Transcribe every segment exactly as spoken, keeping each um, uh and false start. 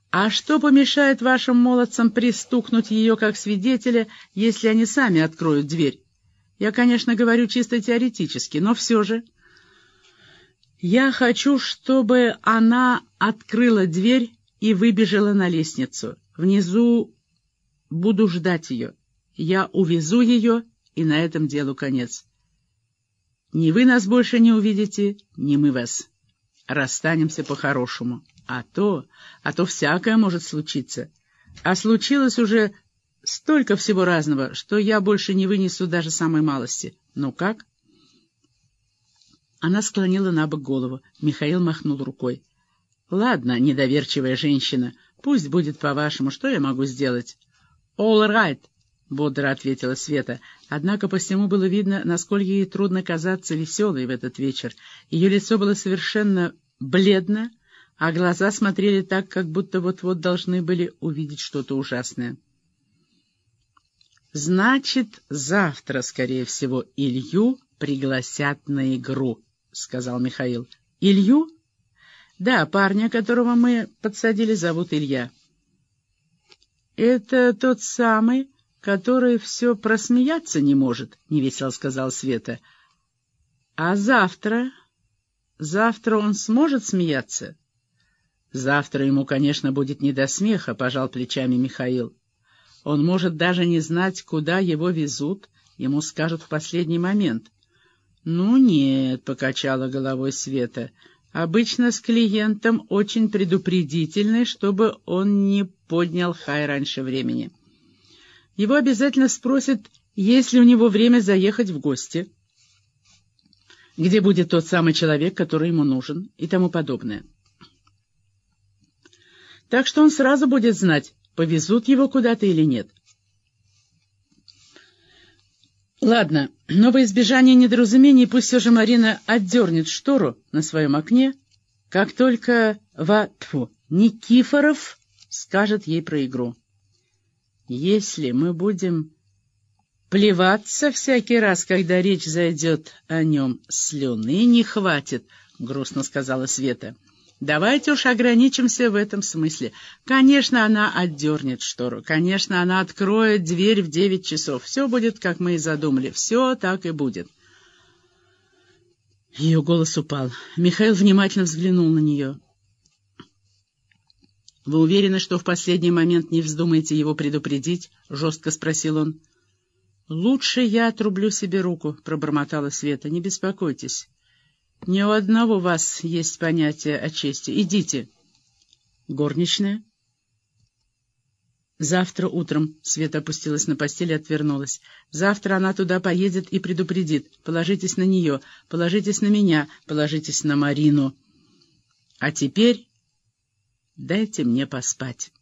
А что помешает вашим молодцам пристукнуть ее как свидетеля, если они сами откроют дверь? Я, конечно, говорю чисто теоретически, но все же... Я хочу, чтобы она открыла дверь и выбежала на лестницу. Внизу буду ждать ее. Я увезу ее, и на этом делу конец. Ни вы нас больше не увидите, ни мы вас. Расстанемся по-хорошему. А то, а то всякое может случиться. А случилось уже столько всего разного, что я больше не вынесу даже самой малости. Ну как? Она склонила набок голову. Михаил махнул рукой. — Ладно, недоверчивая женщина, пусть будет по-вашему. Что я могу сделать? — All right, — бодро ответила Света. Однако по всему было видно, насколько ей трудно казаться веселой в этот вечер. Ее лицо было совершенно бледно, а глаза смотрели так, как будто вот-вот должны были увидеть что-то ужасное. — Значит, завтра, скорее всего, Илью пригласят на игру, — сказал Михаил. — Илью? — Да, парня, которого мы подсадили, зовут Илья. — Это тот самый, который все просмеяться не может, — невесело сказала Света. — А завтра? Завтра он сможет смеяться? — Завтра ему, конечно, будет не до смеха, — пожал плечами Михаил. Он может даже не знать, куда его везут, ему скажут в последний момент. — Ну нет, — покачала головой Света, — обычно с клиентом очень предупредительный, чтобы он не поднял хай раньше времени. Его обязательно спросят, есть ли у него время заехать в гости, где будет тот самый человек, который ему нужен, и тому подобное. Так что он сразу будет знать, повезут его куда-то или нет. Ладно, но во избежание недоразумений пусть все же Марина отдернет штору на своем окне, как только Ва... Тьфу, Никифоров скажет ей про игру. Если мы будем плеваться всякий раз, когда речь зайдет о нем, слюны не хватит, — грустно сказала Света. Давайте уж ограничимся в этом смысле. Конечно, она отдернет штору, конечно, она откроет дверь в девять часов. Все будет, как мы и задумали, все так и будет. Ее голос упал. Михаил внимательно взглянул на нее. — Вы уверены, что в последний момент не вздумаете его предупредить? — жестко спросил он. — Лучше я отрублю себе руку, — пробормотала Света. — Не беспокойтесь. Не у одного вас есть понятие о чести. Идите. Горничная? Завтра утром. Света опустилась на постель и отвернулась. Завтра она туда поедет и предупредит. Положитесь на нее, положитесь на меня, положитесь на Марину. А теперь дайте мне поспать.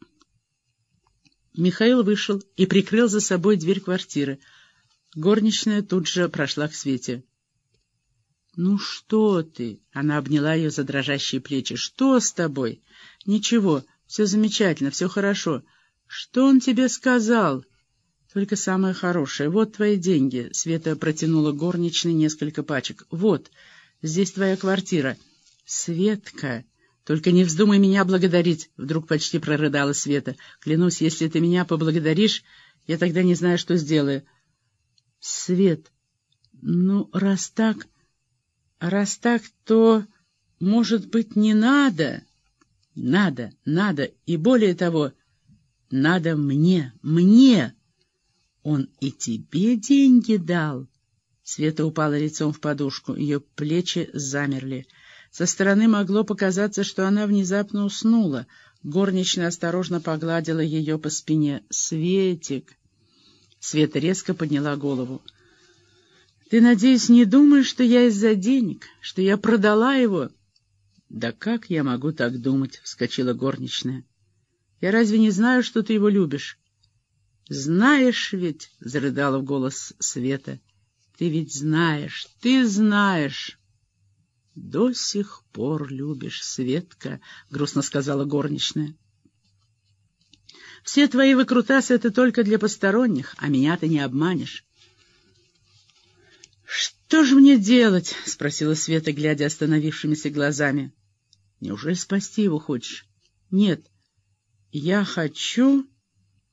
Михаил вышел и прикрыл за собой дверь квартиры. Горничная тут же прошла к Свете. — Ну что ты? — она обняла ее за дрожащие плечи. — Что с тобой? — Ничего, все замечательно, все хорошо. — Что он тебе сказал? — Только самое хорошее. Вот твои деньги. Света протянула горничной несколько пачек. — Вот, здесь твоя квартира. — Светка, только не вздумай меня благодарить, — вдруг почти прорыдала Света. — Клянусь, если ты меня поблагодаришь, я тогда не знаю, что сделаю. — Свет, ну, раз так... Раз так, то, может быть, не надо? Надо, надо, и более того, надо мне, мне. Он и тебе деньги дал. Света упала лицом в подушку, ее плечи замерли. Со стороны могло показаться, что она внезапно уснула. Горничная осторожно погладила ее по спине. — Светик! Света резко подняла голову. — Ты, надеюсь, не думаешь, что я из-за денег, что я продала его? — Да как я могу так думать? — вскочила горничная. — Я разве не знаю, что ты его любишь? — Знаешь ведь, — зарыдала в голос Света, — ты ведь знаешь, ты знаешь. — До сих пор любишь, Светка, — грустно сказала горничная. — Все твои выкрутасы — это только для посторонних, а меня ты не обманешь. «Что же мне делать?» — спросила Света, глядя остановившимися глазами. «Неужели спасти его хочешь?» «Нет, «Я хочу...»